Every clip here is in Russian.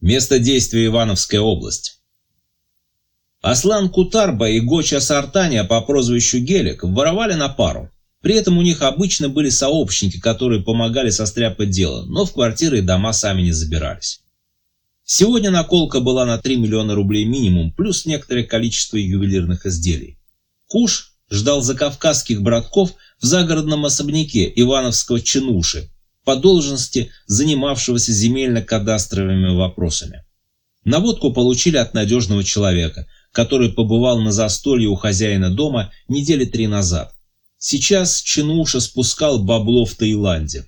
Место действия: Ивановская область. Аслан Кутарба и Гоча Сартания по прозвищу Гелик воровали на пару. При этом у них обычно были сообщники, которые помогали состряпать дело, но в квартиры и дома сами не забирались. Сегодня наколка была на 3 миллиона рублей минимум, плюс некоторое количество ювелирных изделий. Куш ждал закавказских братков в загородном особняке Ивановского чинуши, по должности занимавшегося земельно-кадастровыми вопросами. Наводку получили от надежного человека, который побывал на застолье у хозяина дома недели 3 назад. Сейчас чинуша спускал бабло в Таиланде.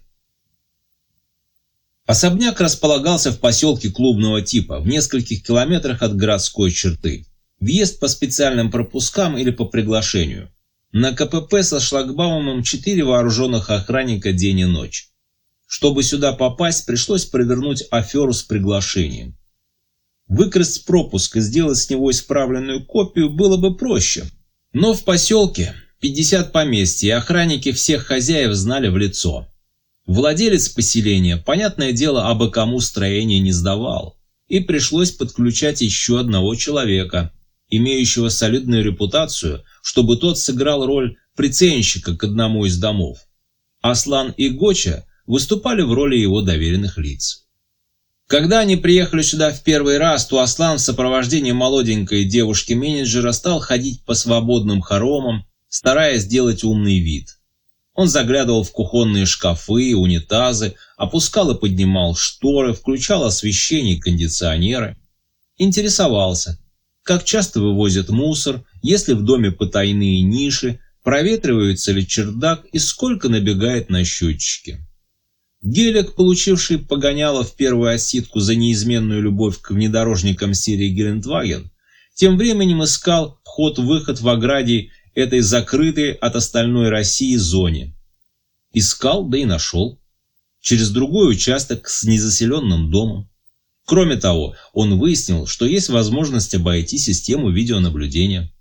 Особняк располагался в поселке клубного типа, в нескольких километрах от городской черты. Въезд по специальным пропускам или по приглашению. На КПП со шлагбаумом 4 вооруженных охранника день и ночь. Чтобы сюда попасть, пришлось провернуть аферу с приглашением. Выкрасть пропуск и сделать с него исправленную копию было бы проще. Но в поселке 50 поместьй, и охранники всех хозяев знали в лицо. Владелец поселения, понятное дело, абы кому строение не сдавал. И пришлось подключать еще одного человека, имеющего солидную репутацию, чтобы тот сыграл роль приценщика к одному из домов. Аслан и Гоча выступали в роли его доверенных лиц. Когда они приехали сюда в первый раз, то Аслан в сопровождении молоденькой девушки-менеджера стал ходить по свободным хоромам, стараясь сделать умный вид. Он заглядывал в кухонные шкафы, унитазы, опускал и поднимал шторы, включал освещение и кондиционеры. Интересовался, как часто вывозят мусор, есть ли в доме потайные ниши, проветривается ли чердак и сколько набегает на счетчики. Гелик, получивший погоняло в первую осидку за неизменную любовь к внедорожникам серии Гелендваген, тем временем искал вход-выход в ограде этой закрытой от остальной России зоне. Искал, да и нашел. Через другой участок с незаселенным домом. Кроме того, он выяснил, что есть возможность обойти систему видеонаблюдения.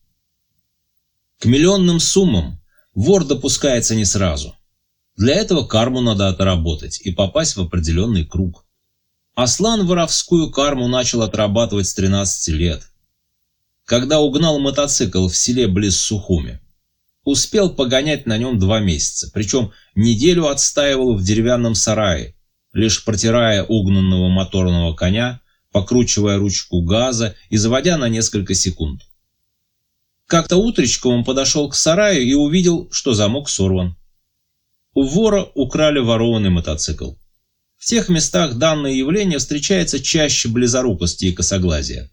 К миллионным суммам вор допускается не сразу. Для этого карму надо отработать и попасть в определенный круг. Аслан воровскую карму начал отрабатывать с 13 лет. Когда угнал мотоцикл в селе близ Сухуми. Успел погонять на нем 2 месяца, причем неделю отстаивал в деревянном сарае, лишь протирая угнанного моторного коня, покручивая ручку газа и заводя на несколько секунд. Как-то утречком он подошел к сараю и увидел, что замок сорван. У вора украли ворованный мотоцикл. В тех местах данное явление встречается чаще близорукости и косоглазия.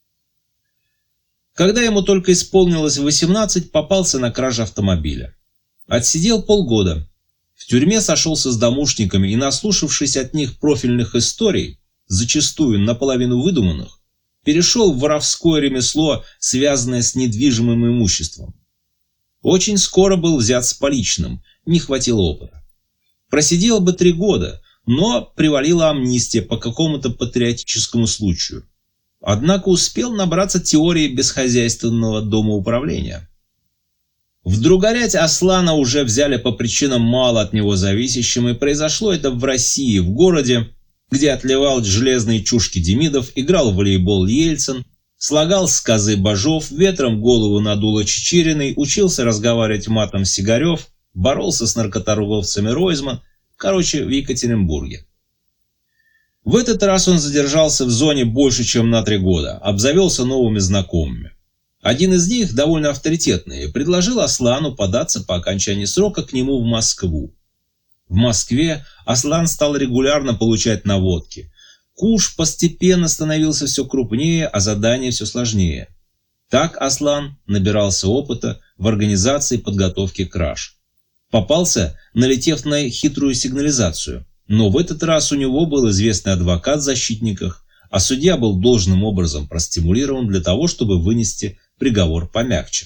Когда ему только исполнилось 18, попался на краже автомобиля. Отсидел полгода. В тюрьме сошелся с домушниками и, наслушавшись от них профильных историй, зачастую наполовину выдуманных, перешел в воровское ремесло, связанное с недвижимым имуществом. Очень скоро был взят с поличным, не хватило опыта. Просидел бы 3 года, но привалила амнистия по какому-то патриотическому случаю. Однако успел набраться теории бесхозяйственного домоуправления. Вдругорять Аслана уже взяли по причинам мало от него зависящим, и произошло это в России, в городе, где отливал железные чушки Демидов, играл в волейбол Ельцин, слагал сказы Бажов, ветром голову надуло Чичериной, учился разговаривать матом Сигарев, боролся с наркоторговцами Ройзман, короче, в Екатеринбурге. В этот раз он задержался в зоне больше, чем на 3 года, обзавелся новыми знакомыми. Один из них, довольно авторитетный, предложил Аслану податься по окончании срока к нему в Москву. В Москве Аслан стал регулярно получать наводки. Куш постепенно становился все крупнее, а задания все сложнее. Так Аслан набирался опыта в организации подготовки краж. Попался, налетев на хитрую сигнализацию. Но в этот раз у него был известный адвокат в защитниках, а судья был должным образом простимулирован для того, чтобы вынести приговор помягче.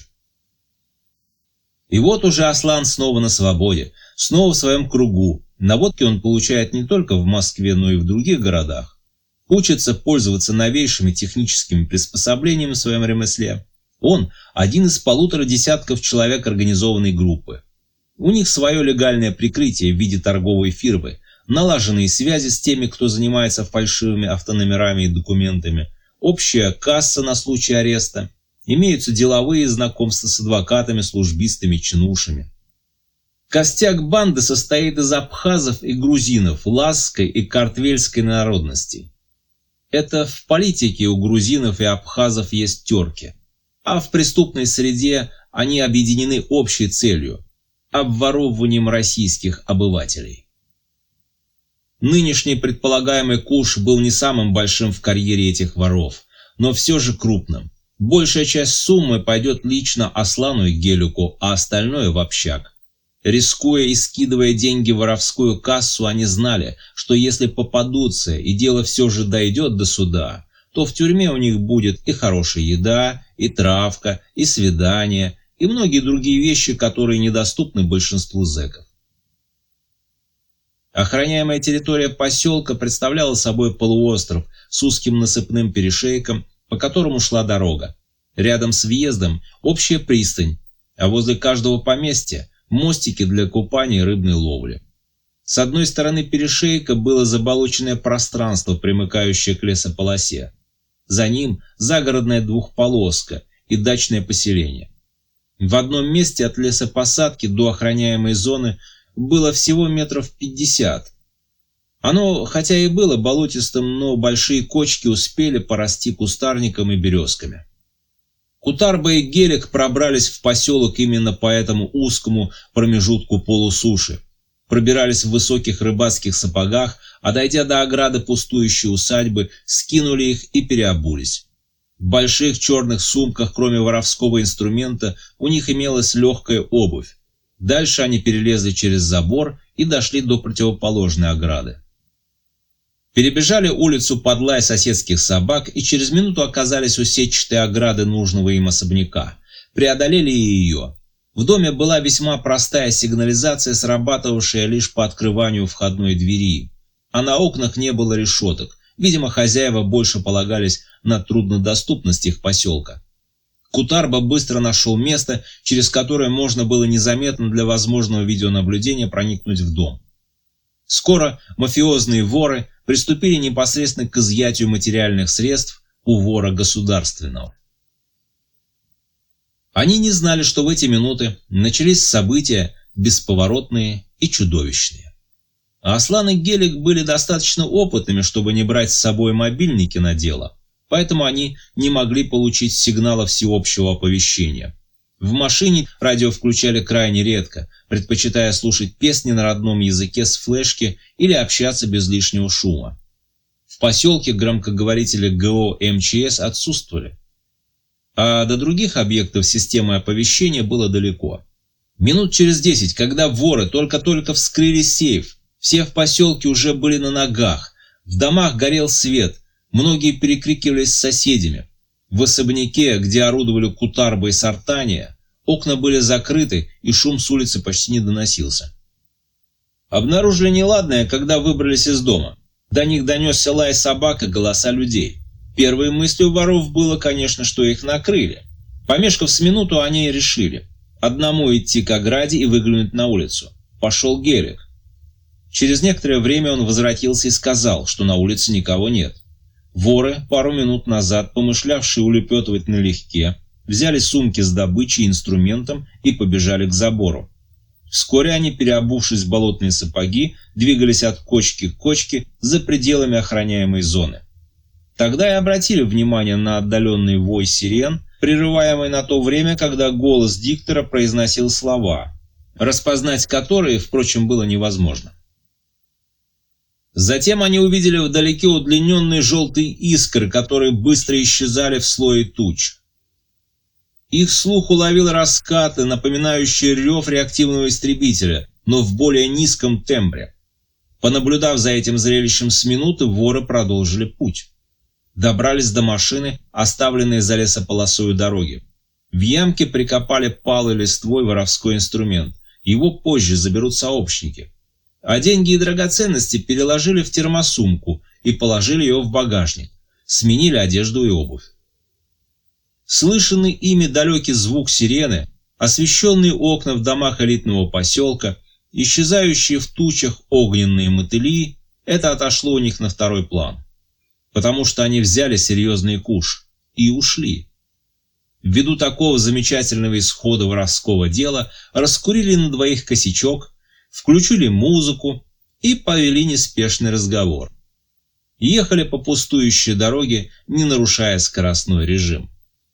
И вот уже Аслан снова на свободе, снова в своем кругу. Наводки он получает не только в Москве, но и в других городах. Учится пользоваться новейшими техническими приспособлениями в своем ремесле. Он один из 1,5 десятков человек организованной группы. У них свое легальное прикрытие в виде торговой фирмы, налаженные связи с теми, кто занимается фальшивыми автономерами и документами, общая касса на случай ареста, имеются деловые знакомства с адвокатами, службистами, чинушами. Костяк банды состоит из абхазов и грузинов лазской и картвельской народностей. Это в политике у грузинов и абхазов есть терки, а в преступной среде они объединены общей целью – обворовыванием российских обывателей. Нынешний предполагаемый куш был не самым большим в карьере этих воров, но все же крупным. Большая часть суммы пойдет лично Аслану и Гелику, а остальное в общак. Рискуя и скидывая деньги в воровскую кассу, они знали, что если попадутся и дело все же дойдет до суда, то в тюрьме у них будет и хорошая еда, и травка, и свидание, и многие другие вещи, которые недоступны большинству зэков. Охраняемая территория поселка представляла собой полуостров с узким насыпным перешейком, по которому шла дорога. Рядом с въездом общая пристань, а возле каждого поместья мостики для купания и рыбной ловли. С одной стороны перешейка было заболоченное пространство, примыкающее к лесополосе. За ним загородная двухполоска и дачное поселение. В одном месте от лесопосадки до охраняемой зоны было всего метров 50. Оно, хотя и было болотистым, но большие кочки успели порасти кустарником и березками. Кутарба и Гелик пробрались в поселок именно по этому узкому промежутку полусуши. Пробирались в высоких рыбацких сапогах, а дойдя до ограды пустующей усадьбы, скинули их и переобулись. В больших черных сумках, кроме воровского инструмента, у них имелась легкая обувь. Дальше они перелезли через забор и дошли до противоположной ограды. Перебежали улицу под лай соседских собак и через минуту оказались у сетчатой ограды нужного им особняка. Преодолели и ее. В доме была весьма простая сигнализация, срабатывавшая лишь по открыванию входной двери. А на окнах не было решеток. Видимо, хозяева больше полагались на труднодоступность их поселка. Кутарба быстро нашел место, через которое можно было незаметно для возможного видеонаблюдения проникнуть в дом. Скоро мафиозные воры приступили непосредственно к изъятию материальных средств у вора государственного. Они не знали, что в эти минуты начались события бесповоротные и чудовищные. А Аслан и Гелик были достаточно опытными, чтобы не брать с собой мобильники на дело, поэтому они не могли получить сигнала всеобщего оповещения. В машине радио включали крайне редко, предпочитая слушать песни на родном языке с флешки или общаться без лишнего шума. В поселке громкоговорители ГО МЧС отсутствовали, а до других объектов системы оповещения было далеко. Минут через 10, когда воры только-только вскрыли сейф, все в поселке уже были на ногах, в домах горел свет, многие перекрикивались с соседями. В особняке, где орудовали Кутарба и Сартания, окна были закрыты и шум с улицы почти не доносился. Обнаружили неладное, когда выбрались из дома. До них донесся лай собак и голоса людей. Первой мыслью воров было, конечно, что их накрыли. Помешкав с минуту, они и решили. Одному идти к ограде и выглянуть на улицу. Пошел Гелик. Через некоторое время он возвратился и сказал, что на улице никого нет. Воры, пару минут назад помышлявшие улепетывать налегке, взяли сумки с добычей и инструментом и побежали к забору. Вскоре они, переобувшись в болотные сапоги, двигались от кочки к кочке за пределами охраняемой зоны. Тогда и обратили внимание на отдаленный вой сирен, прерываемый на то время, когда голос диктора произносил слова, распознать которые, впрочем, было невозможно. Затем они увидели вдалеке удлиненные желтые искры, которые быстро исчезали в слое туч. Их слух уловил раскаты, напоминающие рев реактивного истребителя, но в более низком тембре. Понаблюдав за этим зрелищем с минуты, воры продолжили путь. Добрались до машины, оставленной за лесополосой дороги. В ямке прикопали палой листвой воровской инструмент. Его позже заберут сообщники. А деньги и драгоценности переложили в термосумку и положили ее в багажник. Сменили одежду и обувь. Слышанный ими далекий звук сирены, освещенные окна в домах элитного поселка, исчезающие в тучах огненные мотыли – это отошло у них на второй план, потому что они взяли серьезный куш и ушли. Ввиду такого замечательного исхода воровского дела раскурили на двоих косячок, включили музыку и повели неспешный разговор. Ехали по пустующей дороге, не нарушая скоростной режим.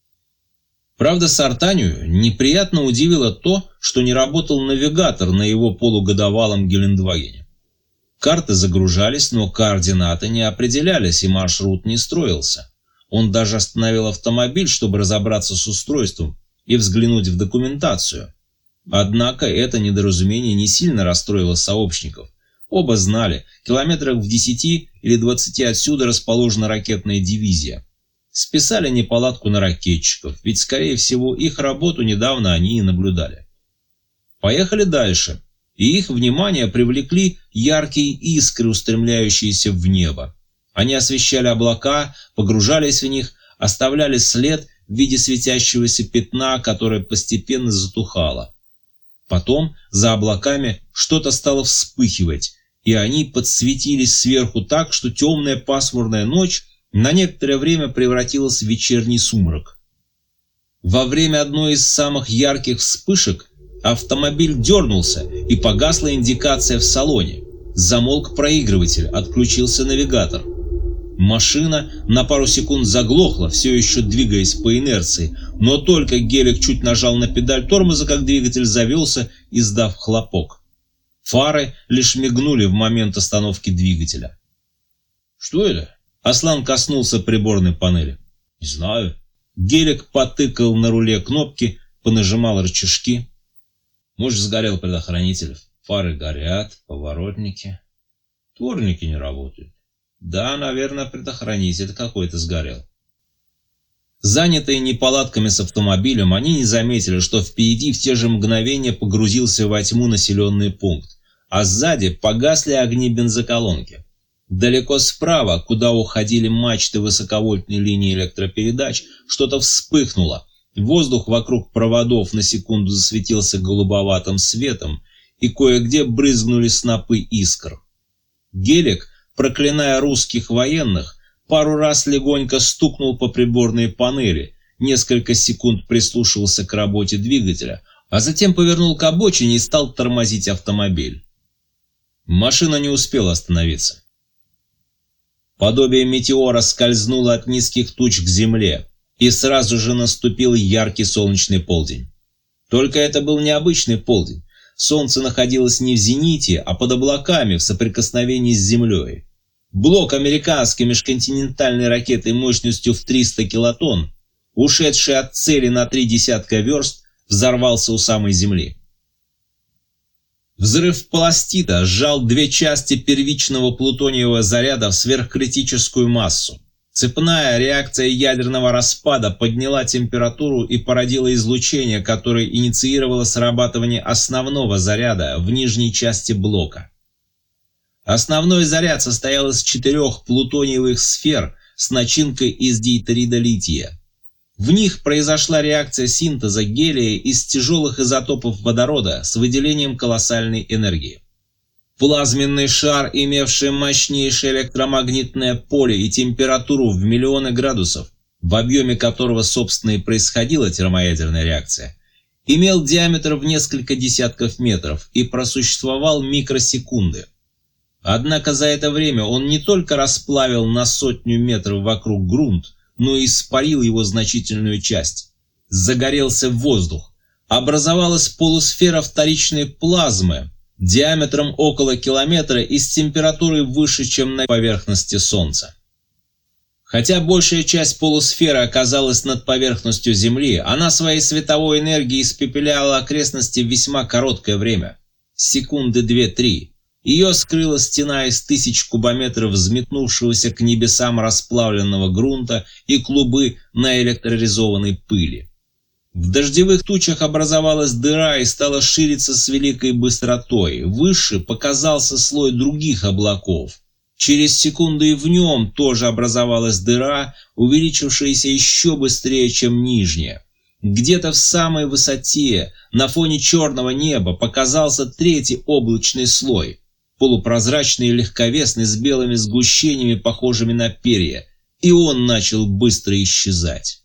Правда, Сартанию неприятно удивило то, что не работал навигатор на его полугодовалом Гелендвагене. Карты загружались, но координаты не определялись и маршрут не строился. Он даже остановил автомобиль, чтобы разобраться с устройством и взглянуть в документацию. Однако это недоразумение не сильно расстроило сообщников. Оба знали, километрах в 10 или 20 отсюда расположена ракетная дивизия. Списали неполадку на ракетчиков, ведь, скорее всего, их работу недавно они и наблюдали. Поехали дальше, и их внимание привлекли яркие искры, устремляющиеся в небо. Они освещали облака, погружались в них, оставляли след в виде светящегося пятна, которое постепенно затухало. Потом за облаками что-то стало вспыхивать, и они подсветились сверху так, что темная пасмурная ночь на некоторое время превратилась в вечерний сумрак. Во время одной из самых ярких вспышек автомобиль дернулся, и погасла индикация в салоне. Замолк проигрыватель, отключился навигатор. Машина на пару секунд заглохла, все еще двигаясь по инерции, но только Гелик чуть нажал на педаль тормоза, как двигатель завелся, издав хлопок. Фары лишь мигнули в момент остановки двигателя. «Что это?» Аслан коснулся приборной панели. «Не знаю». Гелик потыкал на руле кнопки, понажимал рычажки. «Может, сгорел предохранитель. Фары горят, поворотники. Дворники не работают. Да, наверное, предохранитель какой-то сгорел». Занятые неполадками с автомобилем, они не заметили, что впереди в те же мгновения погрузился во тьму населенный пункт, а сзади погасли огни бензоколонки. Далеко справа, куда уходили мачты высоковольтной линии электропередач, что-то вспыхнуло. Воздух вокруг проводов на секунду засветился голубоватым светом, и кое-где брызнули снопы искр. Гелик, проклиная русских военных, пару раз легонько стукнул по приборной панели, несколько секунд прислушивался к работе двигателя, а затем повернул к обочине и стал тормозить автомобиль. Машина не успела остановиться. Подобие метеора скользнуло от низких туч к земле, и сразу же наступил яркий солнечный полдень. Только это был необычный полдень. Солнце находилось не в зените, а под облаками в соприкосновении с землей. Блок американской межконтинентальной ракеты мощностью в 300 килотонн, ушедший от цели на 30 верст, взорвался у самой земли. Взрыв пластида сжал две части первичного плутониевого заряда в сверхкритическую массу. Цепная реакция ядерного распада подняла температуру и породила излучение, которое инициировало срабатывание основного заряда в нижней части блока. Основной заряд состоял из 4 плутониевых сфер с начинкой из дейтерида лития. В них произошла реакция синтеза гелия из тяжелых изотопов водорода с выделением колоссальной энергии. Плазменный шар, имевший мощнейшее электромагнитное поле и температуру в миллионы градусов, в объеме которого, собственно, и происходила термоядерная реакция, имел диаметр в несколько десятков метров и просуществовал микросекунды. Однако за это время он не только расплавил на 100 метров вокруг грунт, но и испарил его значительную часть. Загорелся воздух. Образовалась полусфера вторичной плазмы диаметром около километра и с температурой выше, чем на поверхности Солнца. Хотя большая часть полусферы оказалась над поверхностью Земли, она своей световой энергией испепеляла окрестности в весьма короткое время – секунды 2-3. Ее скрыла стена из 1000 кубометров взметнувшегося к небесам расплавленного грунта и клубы наэлектролизованной пыли. В дождевых тучах образовалась дыра и стала шириться с великой быстротой. Выше показался слой других облаков. Через секунду и в нем тоже образовалась дыра, увеличившаяся еще быстрее, чем нижняя. Где-то в самой высоте, на фоне черного неба, показался третий облачный слой, полупрозрачный и легковесный, с белыми сгущениями, похожими на перья, и он начал быстро исчезать.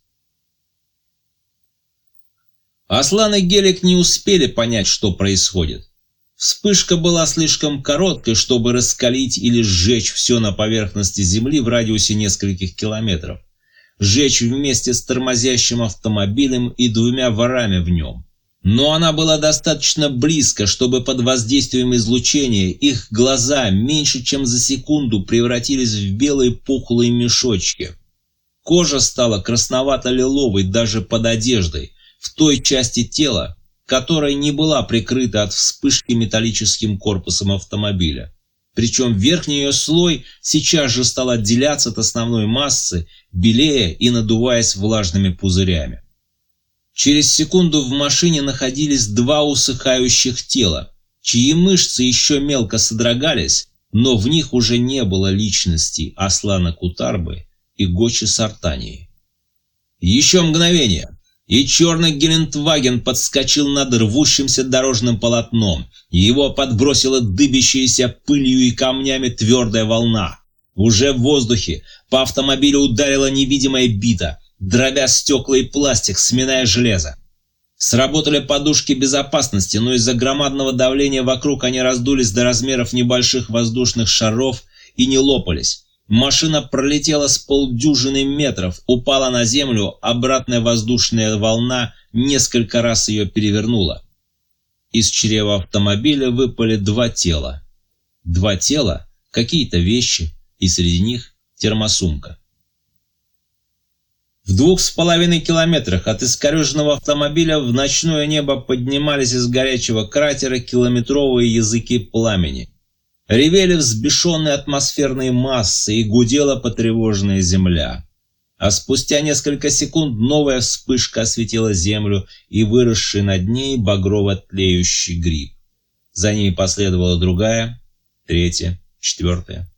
Аслан и Гелик не успели понять, что происходит. Вспышка была слишком короткой, чтобы раскалить или сжечь все на поверхности Земли в радиусе нескольких километров. Сжечь вместе с тормозящим автомобилем и двумя ворами в нем. Но она была достаточно близко, чтобы под воздействием излучения их глаза меньше чем за секунду превратились в белые пухлые мешочки. Кожа стала красновато-лиловой даже под одеждой, в той части тела, которая не была прикрыта от вспышки металлическим корпусом автомобиля. Причем верхний ее слой сейчас же стал отделяться от основной массы, белея и надуваясь влажными пузырями. Через секунду в машине находились два усыхающих тела, чьи мышцы еще мелко содрогались, но в них уже не было личности Аслана Кутарбы и Гочи Сартании. Еще мгновение, и черный Гелендваген подскочил над рвущимся дорожным полотном, и его подбросила дыбящаяся пылью и камнями твердая волна. Уже в воздухе по автомобилю ударила невидимая бита, дробя стекла и пластик, сминая железо. Сработали подушки безопасности, но из-за громадного давления вокруг они раздулись до размеров небольших воздушных шаров и не лопались. Машина пролетела с полдюжины метров, упала на землю, обратная воздушная волна несколько раз ее перевернула. Из чрева автомобиля выпали два тела. Два тела, какие-то вещи, и среди них термосумка. В 2,5 километрах от искореженного автомобиля в ночное небо поднимались из горячего кратера километровые языки пламени. Ревели взбешенные атмосферные массы и гудела потревоженная земля. А спустя несколько секунд новая вспышка осветила землю и выросший над ней багрово-тлеющий гриб. За ней последовала другая, третья, четвертая.